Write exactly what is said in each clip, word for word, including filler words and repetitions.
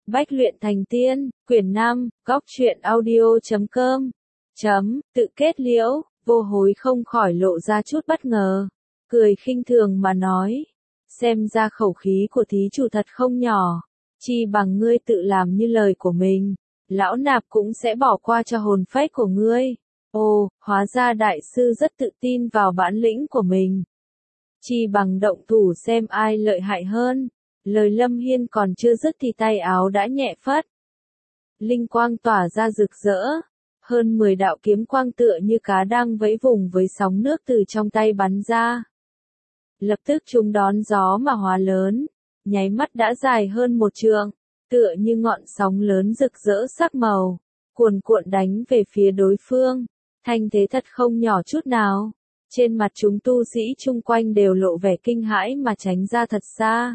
Bách luyện thành tiên, quyển năm, góc truyện audio chấm com. Chấm, tự kết liễu, vô hối không khỏi lộ ra chút bất ngờ. Cười khinh thường mà nói. Xem ra khẩu khí của thí chủ thật không nhỏ. Chi bằng ngươi tự làm như lời của mình. Lão nạp cũng sẽ bỏ qua cho hồn phách của ngươi. Ồ, hóa ra đại sư rất tự tin vào bản lĩnh của mình. Chi bằng động thủ xem ai lợi hại hơn. Lời Lâm Hiên còn chưa dứt thì tay áo đã nhẹ phất. Linh quang tỏa ra rực rỡ. Hơn mười đạo kiếm quang tựa như cá đang vẫy vùng với sóng nước từ trong tay bắn ra. Lập tức chúng đón gió mà hóa lớn. Nháy mắt đã dài hơn một trượng. Tựa như ngọn sóng lớn rực rỡ sắc màu. Cuồn cuộn đánh về phía đối phương. Thanh thế thật không nhỏ chút nào. Trên mặt chúng tu sĩ chung quanh đều lộ vẻ kinh hãi mà tránh ra thật xa.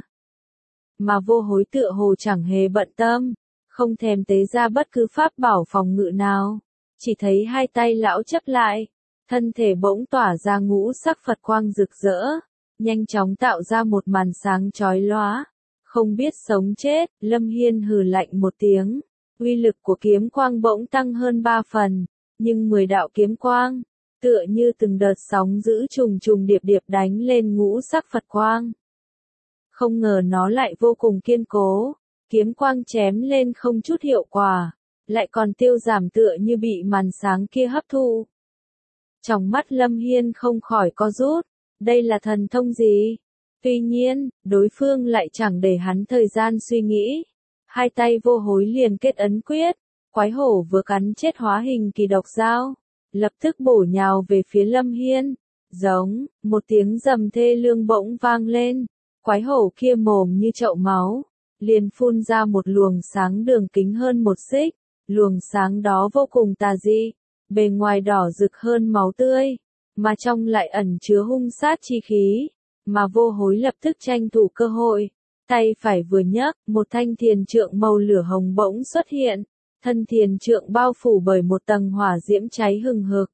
Mà vô hối tựa hồ chẳng hề bận tâm, không thèm tế ra bất cứ pháp bảo phòng ngự nào, chỉ thấy hai tay lão chấp lại, thân thể bỗng tỏa ra ngũ sắc Phật quang rực rỡ, nhanh chóng tạo ra một màn sáng chói lóa, không biết sống chết. Lâm Hiên hừ lạnh một tiếng, uy lực của kiếm quang bỗng tăng hơn ba phần, nhưng mười đạo kiếm quang, tựa như từng đợt sóng dữ trùng trùng điệp điệp đánh lên ngũ sắc Phật quang. Không ngờ nó lại vô cùng kiên cố, kiếm quang chém lên không chút hiệu quả, lại còn tiêu giảm tựa như bị màn sáng kia hấp thụ. Trong mắt Lâm Hiên không khỏi co rút, đây là thần thông gì? Tuy nhiên, đối phương lại chẳng để hắn thời gian suy nghĩ. Hai tay vô hối liền kết ấn quyết, quái hổ vừa cắn chết hóa hình kỳ độc dao, lập tức bổ nhào về phía Lâm Hiên. Giống, một tiếng rầm thê lương bỗng vang lên. Quái hổ kia mồm như chậu máu, liền phun ra một luồng sáng đường kính hơn một xích, luồng sáng đó vô cùng tà dị, bề ngoài đỏ rực hơn máu tươi, mà trong lại ẩn chứa hung sát chi khí, mà vô hối lập tức tranh thủ cơ hội, tay phải vừa nhấc, một thanh thiền trượng màu lửa hồng bỗng xuất hiện, thân thiền trượng bao phủ bởi một tầng hỏa diễm cháy hừng hực.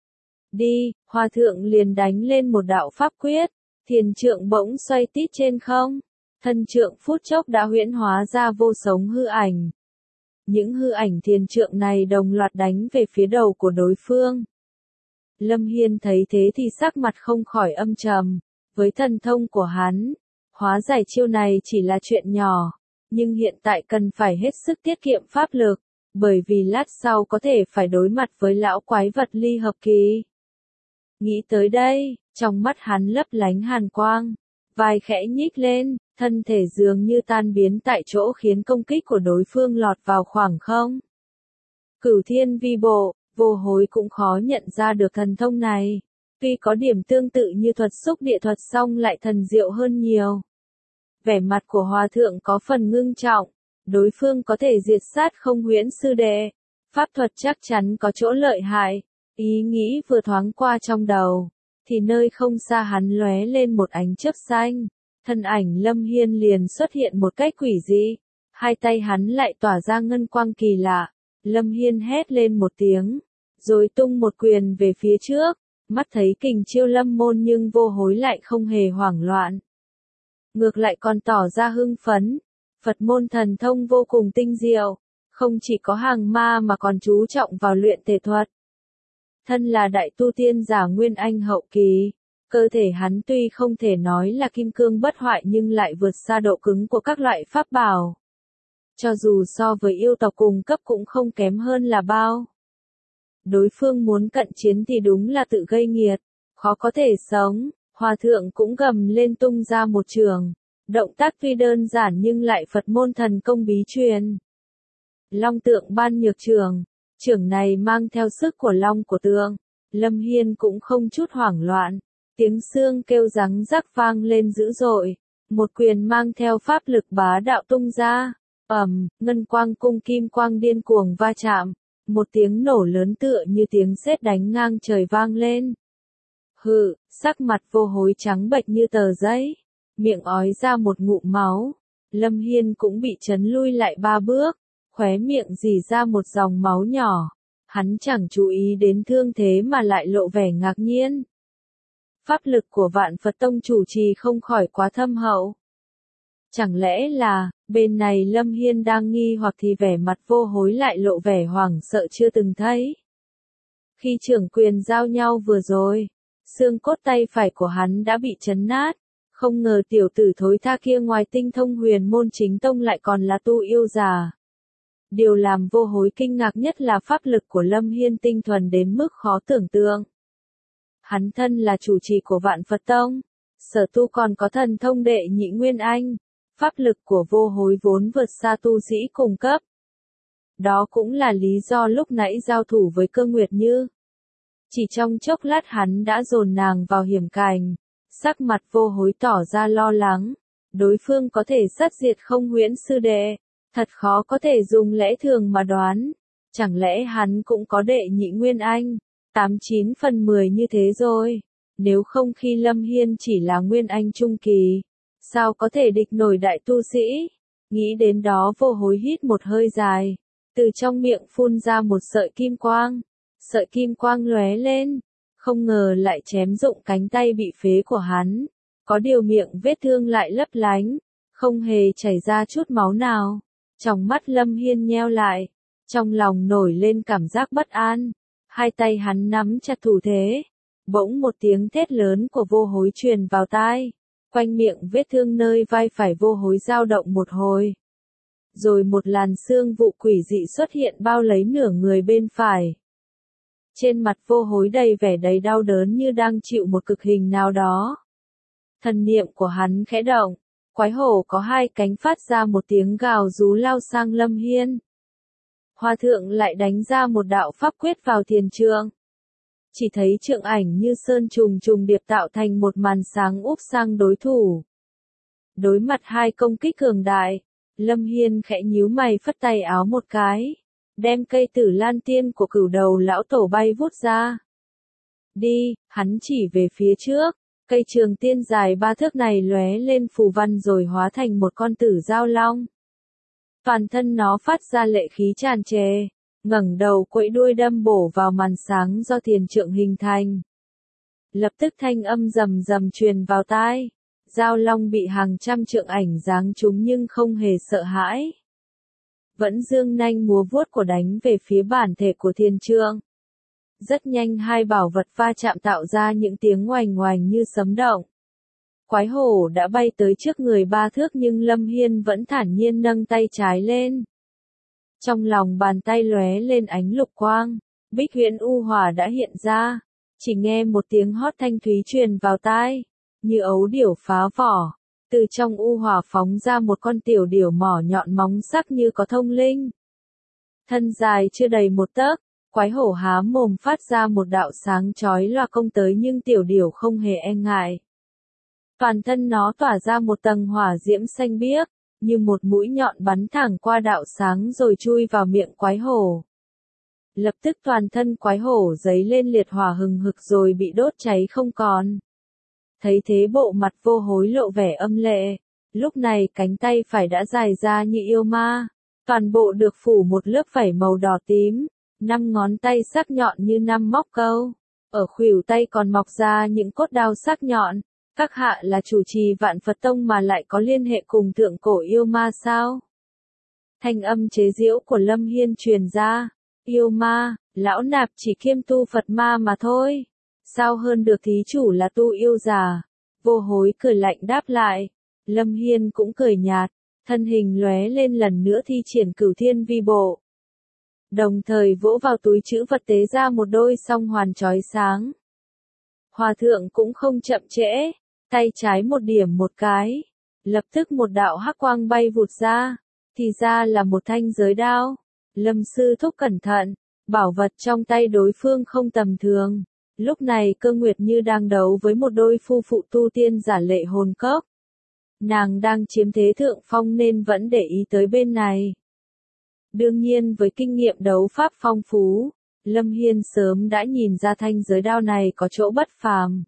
Đi, hòa thượng liền đánh lên một đạo pháp quyết. Thiền trượng bỗng xoay tít trên không, thân trượng phút chốc đã huyễn hóa ra vô số hư ảnh. Những hư ảnh thiền trượng này đồng loạt đánh về phía đầu của đối phương. Lâm Hiên thấy thế thì sắc mặt không khỏi âm trầm, với thần thông của hắn, hóa giải chiêu này chỉ là chuyện nhỏ, nhưng hiện tại cần phải hết sức tiết kiệm pháp lực, bởi vì lát sau có thể phải đối mặt với lão quái vật ly hợp kỳ. Nghĩ tới đây, trong mắt hắn lấp lánh hàn quang, vai khẽ nhích lên, thân thể dường như tan biến tại chỗ khiến công kích của đối phương lọt vào khoảng không. Cửu thiên vi bộ, vô hối cũng khó nhận ra được thần thông này, tuy có điểm tương tự như thuật xúc địa thuật song lại thần diệu hơn nhiều. Vẻ mặt của hòa thượng có phần ngưng trọng, đối phương có thể diệt sát không huyễn sư đệ, pháp thuật chắc chắn có chỗ lợi hại. Ý nghĩ vừa thoáng qua trong đầu, thì nơi không xa hắn lóe lên một ánh chớp xanh, thân ảnh Lâm Hiên liền xuất hiện một cách quỷ dị, hai tay hắn lại tỏa ra ngân quang kỳ lạ. Lâm Hiên hét lên một tiếng, rồi tung một quyền về phía trước, mắt thấy kình chiêu lâm môn nhưng vô hối lại không hề hoảng loạn. Ngược lại còn tỏ ra hưng phấn, Phật môn thần thông vô cùng tinh diệu, không chỉ có hàng ma mà còn chú trọng vào luyện thể thuật. Thân là đại tu tiên giả nguyên anh hậu kỳ, cơ thể hắn tuy không thể nói là kim cương bất hoại nhưng lại vượt xa độ cứng của các loại pháp bảo. Cho dù so với yêu tộc cùng cấp cũng không kém hơn là bao. Đối phương muốn cận chiến thì đúng là tự gây nghiệt, khó có thể sống. Hòa thượng cũng gầm lên tung ra một trường, động tác tuy đơn giản nhưng lại Phật môn thần công bí truyền. Long tượng ban nhược trường. Trường này mang theo sức của long của tượng, Lâm Hiên cũng không chút hoảng loạn, tiếng xương kêu răng rắc vang lên dữ dội, một quyền mang theo pháp lực bá đạo tung ra, ầm, ngân quang cung kim quang điên cuồng va chạm, một tiếng nổ lớn tựa như tiếng sét đánh ngang trời vang lên. Hừ, sắc mặt vô hối trắng bệch như tờ giấy, miệng ói ra một ngụm máu, Lâm Hiên cũng bị chấn lui lại ba bước. Khóe miệng rỉ ra một dòng máu nhỏ, hắn chẳng chú ý đến thương thế mà lại lộ vẻ ngạc nhiên. Pháp lực của Vạn Phật Tông chủ trì không khỏi quá thâm hậu. Chẳng lẽ là, bên này Lâm Hiên đang nghi hoặc thì vẻ mặt Vô Hối lại lộ vẻ hoảng sợ chưa từng thấy. Khi trưởng quyền giao nhau vừa rồi, xương cốt tay phải của hắn đã bị chấn nát, không ngờ tiểu tử thối tha kia ngoài tinh thông huyền môn chính tông lại còn là tu yêu già. Điều làm Vô Hối kinh ngạc nhất là pháp lực của Lâm Hiên tinh thuần đến mức khó tưởng tượng. Hắn thân là chủ trì của Vạn Phật Tông, sở tu còn có thần thông đệ nhị nguyên anh, pháp lực của Vô Hối vốn vượt xa tu sĩ cùng cấp. Đó cũng là lý do lúc nãy giao thủ với Cơ Nguyệt Như. Chỉ trong chốc lát hắn đã dồn nàng vào hiểm cảnh, sắc mặt Vô Hối tỏ ra lo lắng, đối phương có thể sát diệt Không Huyễn sư đệ, thật khó có thể dùng lẽ thường mà đoán, chẳng lẽ hắn cũng có đệ nhị nguyên anh, tám chín phần mười như thế rồi, nếu không khi Lâm Hiên chỉ là nguyên anh trung kỳ, sao có thể địch nổi đại tu sĩ, nghĩ đến đó Vô Hối hít một hơi dài, từ trong miệng phun ra một sợi kim quang, sợi kim quang lóe lên, không ngờ lại chém rụng cánh tay bị phế của hắn, có điều miệng vết thương lại lấp lánh, không hề chảy ra chút máu nào. Trong mắt Lâm Hiên nheo lại, trong lòng nổi lên cảm giác bất an, hai tay hắn nắm chặt thủ thế, bỗng một tiếng thét lớn của Vô Hối truyền vào tai, quanh miệng vết thương nơi vai phải Vô Hối dao động một hồi. Rồi một làn xương vụ quỷ dị xuất hiện bao lấy nửa người bên phải. Trên mặt Vô Hối đầy vẻ đầy đau đớn như đang chịu một cực hình nào đó. Thần niệm của hắn khẽ động, quái hổ có hai cánh phát ra một tiếng gào rú lao sang Lâm Hiên. Hòa thượng lại đánh ra một đạo pháp quyết vào thiền trượng. Chỉ thấy trượng ảnh như sơn trùng trùng điệp tạo thành một màn sáng úp sang đối thủ. Đối mặt hai công kích cường đại, Lâm Hiên khẽ nhíu mày phất tay áo một cái, đem cây tử lan tiên của cửu đầu lão tổ bay vút ra. Đi, hắn chỉ về phía trước, cây trường tiên dài ba thước này lóe lên phù văn rồi hóa thành một con tử giao long. Toàn thân nó phát ra lệ khí tràn trề, ngẩng đầu quẫy đuôi đâm bổ vào màn sáng do thiền trượng hình thành. Lập tức thanh âm rầm rầm truyền vào tai. Giao long bị hàng trăm trượng ảnh giáng trúng nhưng không hề sợ hãi. Vẫn dương nanh múa vuốt của đánh về phía bản thể của thiền trượng. Rất nhanh hai bảo vật va chạm tạo ra những tiếng oành oành như sấm động. Quái hổ đã bay tới trước người ba thước nhưng Lâm Hiên vẫn thản nhiên nâng tay trái lên. Trong lòng bàn tay lóe lên ánh lục quang, Bích Huyễn U Hỏa đã hiện ra. Chỉ nghe một tiếng hót thanh thúy truyền vào tai. Như ấu điểu phá vỏ, từ trong u hỏa phóng ra một con tiểu điểu mỏ nhọn móng sắc như có thông linh. Thân dài chưa đầy một tấc, quái hổ há mồm phát ra một đạo sáng chói lòa công tới nhưng tiểu điểu không hề e ngại. Toàn thân nó tỏa ra một tầng hỏa diễm xanh biếc, như một mũi nhọn bắn thẳng qua đạo sáng rồi chui vào miệng quái hổ. Lập tức toàn thân quái hổ giấy lên liệt hỏa hừng hực rồi bị đốt cháy không còn. Thấy thế bộ mặt Vô Hối lộ vẻ âm lệ, lúc này cánh tay phải đã dài ra như yêu ma, toàn bộ được phủ một lớp vảy màu đỏ tím, năm ngón tay sắc nhọn như năm móc câu, ở khuỷu tay còn mọc ra những cốt đao sắc nhọn, các hạ là chủ trì Vạn Phật Tông mà lại có liên hệ cùng thượng cổ yêu ma sao? Thanh âm chế giễu của Lâm Hiên truyền ra, yêu ma, lão nạp chỉ kiêm tu Phật ma mà thôi. Sao hơn được thí chủ là tu yêu già? Vô Hối cười lạnh đáp lại. Lâm Hiên cũng cười nhạt, thân hình lóe lên lần nữa thi triển cửu thiên vi bộ. Đồng thời vỗ vào túi trữ vật tế ra một đôi song hoàn chói sáng. Hòa thượng cũng không chậm trễ, tay trái một điểm một cái. Lập tức một đạo hắc quang bay vụt ra, thì ra là một thanh giới đao. Lâm sư thúc cẩn thận, bảo vật trong tay đối phương không tầm thường. Lúc này Cơ Nguyệt Như đang đấu với một đôi phu phụ tu tiên giả lệ hồn cốc. Nàng đang chiếm thế thượng phong nên vẫn để ý tới bên này. Đương nhiên với kinh nghiệm đấu pháp phong phú, Lâm Hiên sớm đã nhìn ra thanh giới đao này có chỗ bất phàm.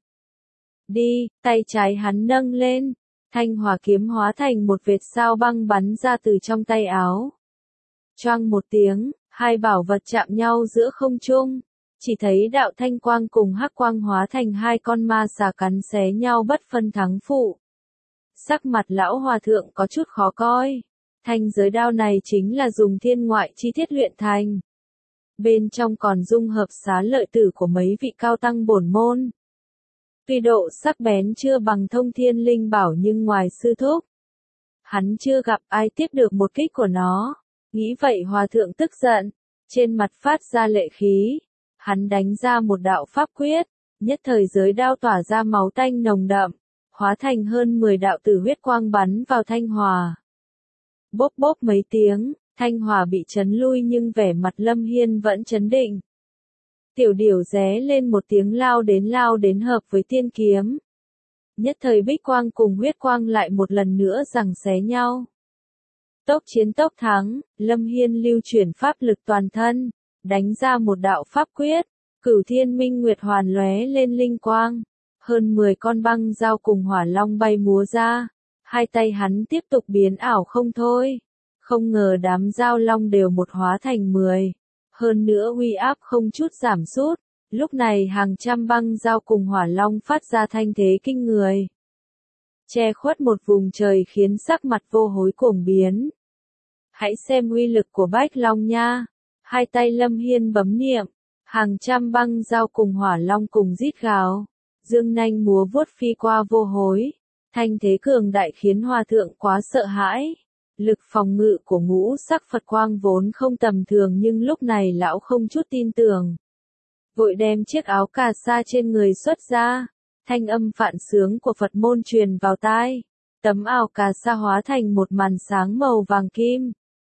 Đi, tay trái hắn nâng lên, thanh hỏa kiếm hóa thành một vệt sao băng bắn ra từ trong tay áo. Choang một tiếng, hai bảo vật chạm nhau giữa không trung. Chỉ thấy đạo thanh quang cùng hắc quang hóa thành hai con ma xà cắn xé nhau bất phân thắng phụ. Sắc mặt lão hòa thượng có chút khó coi. Thanh giới đao này chính là dùng thiên ngoại chi thiết luyện thành. Bên trong còn dung hợp xá lợi tử của mấy vị cao tăng bổn môn. Tuy độ sắc bén chưa bằng thông thiên linh bảo nhưng ngoài sư thúc, hắn chưa gặp ai tiếp được một kích của nó. Nghĩ vậy hòa thượng tức giận, trên mặt phát ra lệ khí. Hắn đánh ra một đạo pháp quyết, nhất thời giới đao tỏa ra máu tanh nồng đậm, hóa thành hơn mười đạo tử huyết quang bắn vào thanh hòa. Bốp bốp mấy tiếng, thanh hòa bị chấn lui nhưng vẻ mặt Lâm Hiên vẫn chấn định. Tiểu điểu ré lên một tiếng lao đến lao đến hợp với tiên kiếm. Nhất thời bích quang cùng huyết quang lại một lần nữa giằng xé nhau. Tốc chiến tốc thắng, Lâm Hiên lưu chuyển pháp lực toàn thân, đánh ra một đạo pháp quyết, Cửu Thiên Minh Nguyệt Hoàn lóe lên linh quang. Hơn mười con băng dao cùng hỏa long bay múa ra, hai tay hắn tiếp tục biến ảo không thôi. Không ngờ đám dao long đều một hóa thành mười. Hơn nữa uy áp không chút giảm sút, lúc này hàng trăm băng dao cùng hỏa long phát ra thanh thế kinh người. Che khuất một vùng trời khiến sắc mặt Vô Hối cuồng biến. Hãy xem uy lực của Bách Long nha. Hai tay Lâm Hiên bấm niệm, hàng trăm băng dao cùng hỏa long cùng rít gào, dương nanh múa vuốt phi qua Vô Hối. Thanh thế cường đại khiến hòa thượng quá sợ hãi. Lực phòng ngự của ngũ sắc Phật quang vốn không tầm thường nhưng lúc này lão không chút tin tưởng. Vội đem chiếc áo cà sa trên người xuất ra, thanh âm phạn sướng của Phật môn truyền vào tai. Tấm áo cà sa hóa thành một màn sáng màu vàng kim.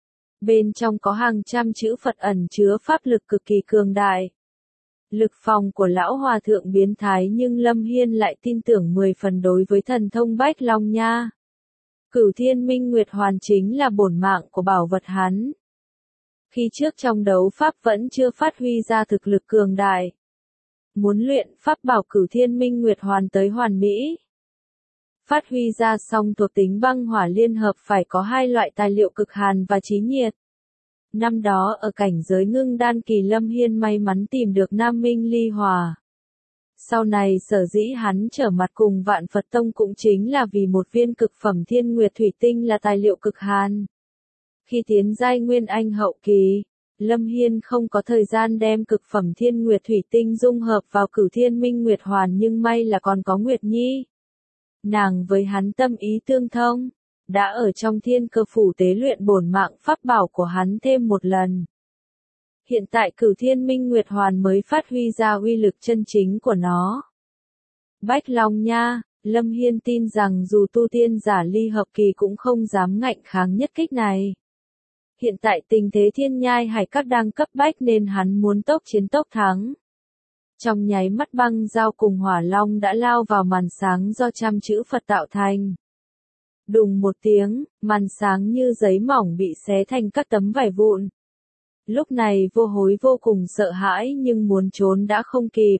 Bên trong có hàng trăm chữ Phật ẩn chứa pháp lực cực kỳ cường đại. Lực phòng của lão hòa thượng biến thái nhưng Lâm Hiên lại tin tưởng mười phần đối với thần thông Bách Long nha. Cửu Thiên Minh Nguyệt Hoàn chính là bổn mạng của bảo vật hắn. Khi trước trong đấu pháp vẫn chưa phát huy ra thực lực cường đại. Muốn luyện pháp bảo Cửu Thiên Minh Nguyệt Hoàn tới hoàn mỹ. Phát huy ra song thuộc tính băng hỏa liên hợp phải có hai loại tài liệu cực hàn và trí nhiệt. Năm đó ở cảnh giới ngưng đan kỳ Lâm Hiên may mắn tìm được Nam Minh Ly Hòa. Sau này sở dĩ hắn trở mặt cùng Vạn Phật Tông cũng chính là vì một viên cực phẩm thiên nguyệt thủy tinh là tài liệu cực hàn. Khi tiến giai Nguyên Anh hậu kỳ, Lâm Hiên không có thời gian đem cực phẩm thiên nguyệt thủy tinh dung hợp vào Cửu Thiên Minh Nguyệt Hoàn nhưng may là còn có Nguyệt Nhi. Nàng với hắn tâm ý tương thông, đã ở trong thiên cơ phủ tế luyện bổn mạng pháp bảo của hắn thêm một lần. Hiện tại Cửu Thiên Minh Nguyệt Hoàn mới phát huy ra uy lực chân chính của nó. Bách Long nha, Lâm Hiên tin rằng dù tu tiên giả ly hợp kỳ cũng không dám ngạnh kháng nhất kích này. Hiện tại tình thế thiên nhai hải các đang cấp bách nên hắn muốn tốc chiến tốc thắng. Trong nháy mắt băng dao cùng hỏa long đã lao vào màn sáng do trăm chữ Phật tạo thành. Đùng một tiếng, màn sáng như giấy mỏng bị xé thành các tấm vải vụn. Lúc này Vô Hối vô cùng sợ hãi nhưng muốn trốn đã không kịp.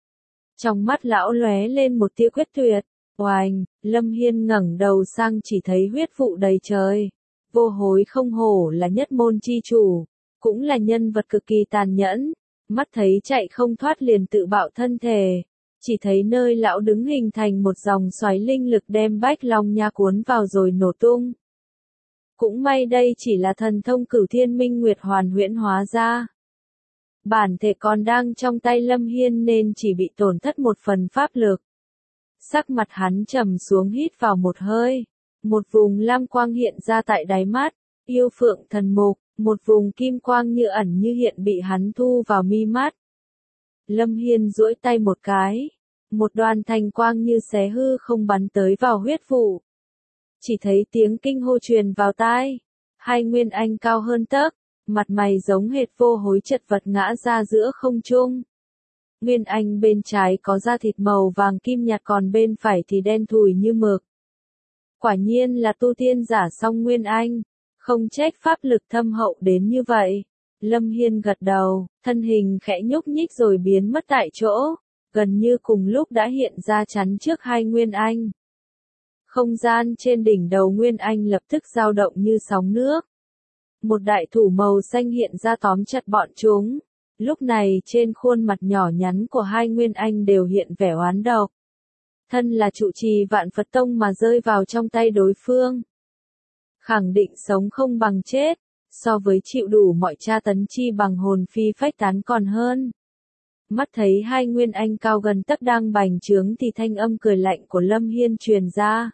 Trong mắt lão lóe lên một tia quyết tuyệt. Oành, Lâm Hiên ngẩng đầu sang chỉ thấy huyết vụ đầy trời. Vô Hối không hổ là nhất môn chi chủ, cũng là nhân vật cực kỳ tàn nhẫn. Mắt thấy chạy không thoát liền tự bạo thân thể. Chỉ thấy nơi lão đứng hình thành một dòng xoáy linh lực đem Bách Long nha cuốn vào rồi nổ tung. Cũng may đây chỉ là thần thông Cửu Thiên Minh Nguyệt Hoàn huyễn hóa ra. Bản thể còn đang trong tay Lâm Hiên nên chỉ bị tổn thất một phần pháp lực. Sắc mặt hắn trầm xuống hít vào một hơi. Một vùng lam quang hiện ra tại đáy mắt, yêu phượng thần mục, một vùng kim quang như ẩn như hiện bị hắn thu vào mi mắt. Lâm Hiên duỗi tay một cái, một đoàn thành quang như xé hư không bắn tới vào huyết vụ. Chỉ thấy tiếng kinh hô truyền vào tai, hai nguyên anh cao hơn tấc, mặt mày giống hệt Vô Hối chật vật ngã ra giữa không trung. Nguyên anh bên trái có da thịt màu vàng kim nhạt còn bên phải thì đen thùi như mực. Quả nhiên là tu tiên giả song nguyên anh, không trách pháp lực thâm hậu đến như vậy. Lâm Hiên gật đầu, thân hình khẽ nhúc nhích rồi biến mất tại chỗ, gần như cùng lúc đã hiện ra chắn trước hai nguyên anh. Không gian trên đỉnh đầu nguyên anh lập tức dao động như sóng nước. Một đại thủ màu xanh hiện ra tóm chặt bọn chúng. Lúc này trên khuôn mặt nhỏ nhắn của hai nguyên anh đều hiện vẻ oán độc. thân là trụ trì Vạn Phật Tông mà rơi vào trong tay đối phương. Khẳng định sống không bằng chết, so với chịu đủ mọi tra tấn chi bằng hồn phi phách tán còn hơn. Mắt thấy hai nguyên anh cao gần tấc đang bành trướng thì thanh âm cười lạnh của Lâm Hiên truyền ra.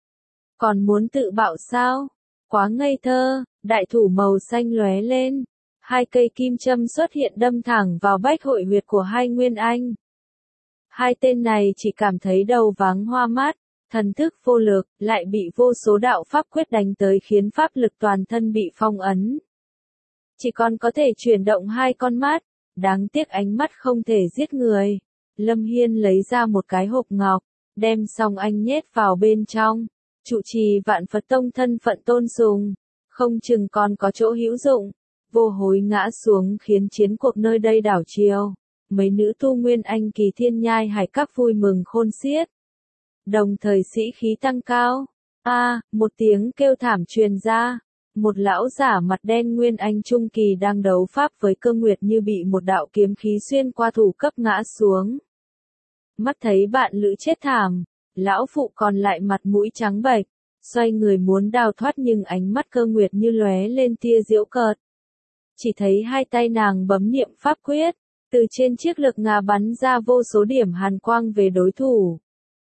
Còn muốn tự bạo sao? Quá ngây thơ, đại thủ màu xanh lóe lên. Hai cây kim châm xuất hiện đâm thẳng vào bách hội huyệt của hai nguyên anh. Hai tên này chỉ cảm thấy đầu váng hoa mắt, thần thức vô lực, lại bị vô số đạo pháp quyết đánh tới khiến pháp lực toàn thân bị phong ấn. Chỉ còn có thể chuyển động hai con mắt, đáng tiếc ánh mắt không thể giết người. Lâm Hiên lấy ra một cái hộp ngọc, đem xong anh nhét vào bên trong. Trụ trì Vạn Phật Tông thân phận tôn sùng, không chừng còn có chỗ hữu dụng. Vô hối ngã xuống khiến chiến cuộc nơi đây đảo chiều. Mấy nữ tu nguyên anh kỳ thiên nhai hải các vui mừng khôn xiết. Đồng thời sĩ khí tăng cao. A, à, một tiếng kêu thảm truyền ra. Một lão giả mặt đen nguyên anh trung kỳ đang đấu pháp với Cơ Nguyệt như bị một đạo kiếm khí xuyên qua thủ cấp ngã xuống. Mắt thấy bạn lữ chết thảm, lão phụ còn lại mặt mũi trắng bệch, xoay người muốn đào thoát nhưng ánh mắt Cơ Nguyệt như lóe lên tia giễu cợt. Chỉ thấy hai tay nàng bấm niệm pháp quyết, từ trên chiếc lực ngà bắn ra vô số điểm hàn quang về đối thủ.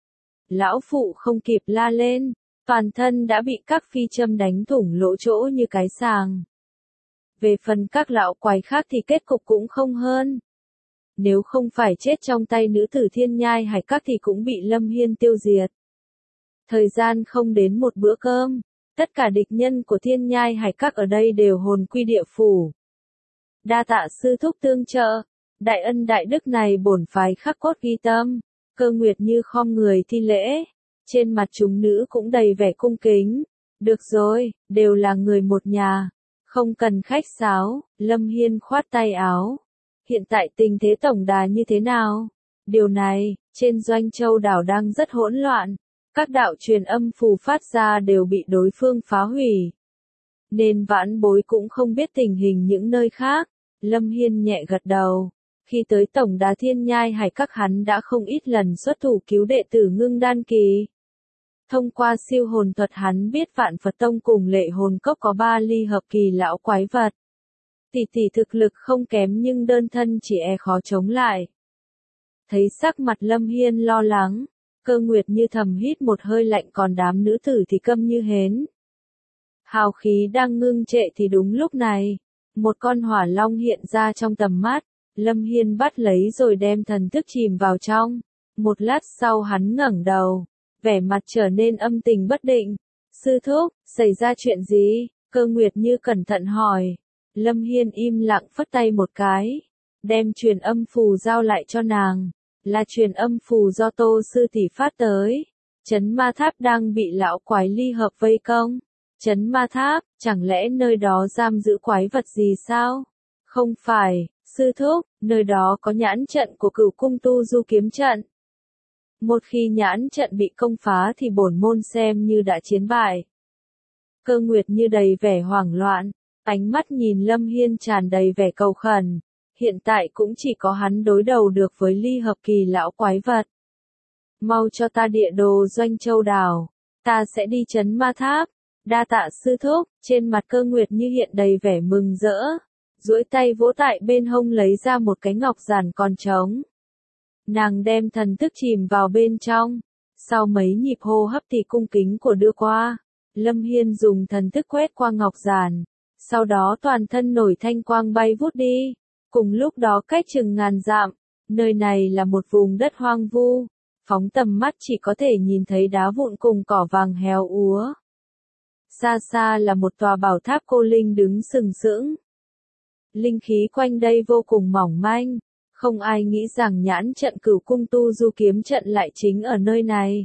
Lão phụ không kịp la lên, toàn thân đã bị các phi châm đánh thủng lỗ chỗ như cái sàng. Về phần các lão quái khác thì kết cục cũng không hơn. Nếu không phải chết trong tay nữ tử thiên nhai hải các thì cũng bị Lâm Hiên tiêu diệt. Thời gian không đến một bữa cơm, tất cả địch nhân của thiên nhai hải các ở đây đều hồn quy địa phủ. Đa tạ sư thúc tương trợ, đại ân đại đức này bổn phái khắc cốt ghi tâm. Cơ Nguyệt như khom người thi lễ, trên mặt chúng nữ cũng đầy vẻ cung kính. Được rồi, đều là người một nhà, không cần khách sáo. Lâm Hiên khoát tay áo. Hiện tại tình thế tổng đà như thế nào? Điều này, trên Doanh Châu đảo đang rất hỗn loạn. Các đạo truyền âm phù phát ra đều bị đối phương phá hủy. Nên vãn bối cũng không biết tình hình những nơi khác. Lâm Hiên nhẹ gật đầu. Khi tới tổng đà thiên nhai hải các hắn đã không ít lần xuất thủ cứu đệ tử ngưng đan kỳ. Thông qua siêu hồn thuật hắn biết Vạn Phật Tông cùng Lệ Hồn Cốc có ba ly hợp kỳ lão quái vật. Tỷ tỷ thực lực không kém nhưng đơn thân chỉ e khó chống lại. Thấy sắc mặt Lâm Hiên lo lắng, Cơ Nguyệt như thầm hít một hơi lạnh còn đám nữ tử thì câm như hến. Hào khí đang ngưng trệ thì đúng lúc này, một con hỏa long hiện ra trong tầm mắt. Lâm Hiên bắt lấy rồi đem thần thức chìm vào trong. Một lát sau hắn ngẩng đầu, vẻ mặt trở nên âm tình bất định. Sư thúc, xảy ra chuyện gì? Cơ Nguyệt như cẩn thận hỏi. Lâm Hiên im lặng phất tay một cái, đem truyền âm phù giao lại cho nàng. Là truyền âm phù do Tô sư tỷ phát tới. Trấn Ma Tháp đang bị lão quái ly hợp vây công. Trấn Ma Tháp, chẳng lẽ nơi đó giam giữ quái vật gì sao? Không phải, sư thúc, nơi đó có nhãn trận của Cửu Cung Tu Du kiếm trận. Một khi nhãn trận bị công phá thì bổn môn xem như đã chiến bại. Cơ Nguyệt như đầy vẻ hoảng loạn, ánh mắt nhìn Lâm Hiên tràn đầy vẻ cầu khẩn. Hiện tại cũng chỉ có hắn đối đầu được với ly hợp kỳ lão quái vật. Mau cho ta địa đồ Doanh Châu đảo, ta sẽ đi Trấn Ma Tháp. Đa tạ sư thúc. Trên mặt Cơ Nguyệt như hiện đầy vẻ mừng rỡ, duỗi tay vỗ tại bên hông lấy ra một cái ngọc giản còn trống. Nàng đem thần thức chìm vào bên trong, sau mấy nhịp hô hấp thì cung kính của đưa qua. Lâm Hiên dùng thần thức quét qua ngọc giản, sau đó toàn thân nổi thanh quang bay vút đi. Cùng lúc đó cách chừng ngàn dặm, nơi này là một vùng đất hoang vu, phóng tầm mắt chỉ có thể nhìn thấy đá vụn cùng cỏ vàng héo úa. Xa xa là một tòa bảo tháp cô linh đứng sừng sững. Linh khí quanh đây vô cùng mỏng manh, không ai nghĩ rằng nhãn trận Cửu Cung Tu Du kiếm trận lại chính ở nơi này.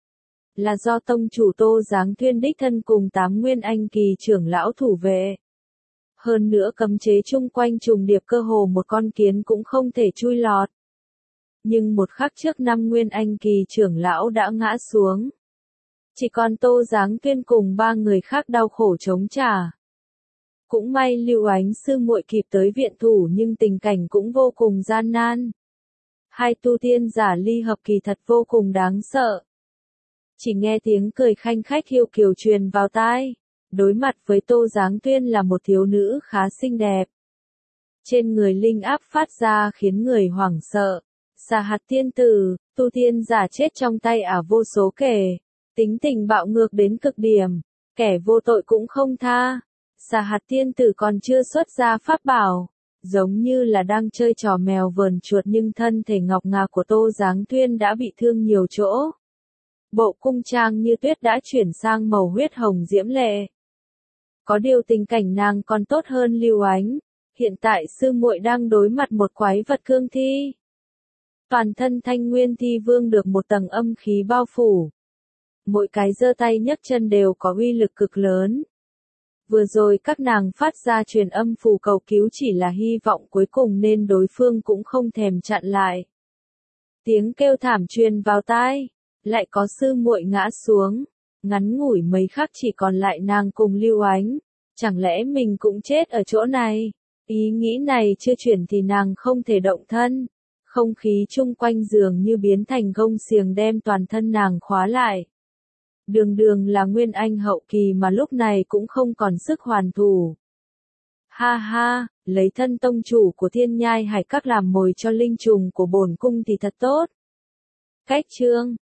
Là do tông chủ Tô Giáng Thuyên đích thân cùng tám nguyên anh kỳ trưởng lão thủ vệ. Hơn nữa cấm chế chung quanh trùng điệp cơ hồ một con kiến cũng không thể chui lọt. Nhưng một khắc trước năm nguyên anh kỳ trưởng lão đã ngã xuống. Chỉ còn Tô Giáng Thuyên cùng ba người khác đau khổ chống trả. Cũng may Lưu Ánh sư muội kịp tới viện thủ nhưng tình cảnh cũng vô cùng gian nan. Hai tu tiên giả ly hợp kỳ thật vô cùng đáng sợ. Chỉ nghe tiếng cười khanh khách hiu kiều truyền vào tai. Đối mặt với Tô Giáng Tuyên là một thiếu nữ khá xinh đẹp. Trên người linh áp phát ra khiến người hoảng sợ. Xà hạt tiên tử, tu tiên giả chết trong tay ả vô số kể. Tính tình bạo ngược đến cực điểm. Kẻ vô tội cũng không tha. Xà hạt tiên tử còn chưa xuất ra pháp bảo. Giống như là đang chơi trò mèo vờn chuột nhưng thân thể ngọc ngà của Tô Giáng Tuyên đã bị thương nhiều chỗ. Bộ cung trang như tuyết đã chuyển sang màu huyết hồng diễm lệ. Có điều tình cảnh nàng còn tốt hơn Lưu Ánh. Hiện tại sư muội đang đối mặt một quái vật cương thi. Toàn thân Thanh Nguyên Thi Vương được một tầng âm khí bao phủ. Mỗi cái giơ tay nhấc chân đều có uy lực cực lớn. Vừa rồi các nàng phát ra truyền âm phù cầu cứu chỉ là hy vọng cuối cùng nên đối phương cũng không thèm chặn lại. Tiếng kêu thảm truyền vào tai, lại có sư muội ngã xuống, ngắn ngủi mấy khắc chỉ còn lại nàng cùng Lưu Ánh, chẳng lẽ mình cũng chết ở chỗ này? Ý nghĩ này chưa chuyển thì nàng không thể động thân, không khí chung quanh giường như biến thành gông xiềng đem toàn thân nàng khóa lại. Đường đường là nguyên anh hậu kỳ mà lúc này cũng không còn sức hoàn thủ. Ha ha, lấy thân tông chủ của Thiên Nhai Hải Các làm mồi cho linh trùng của bổn cung thì thật tốt. Cách chương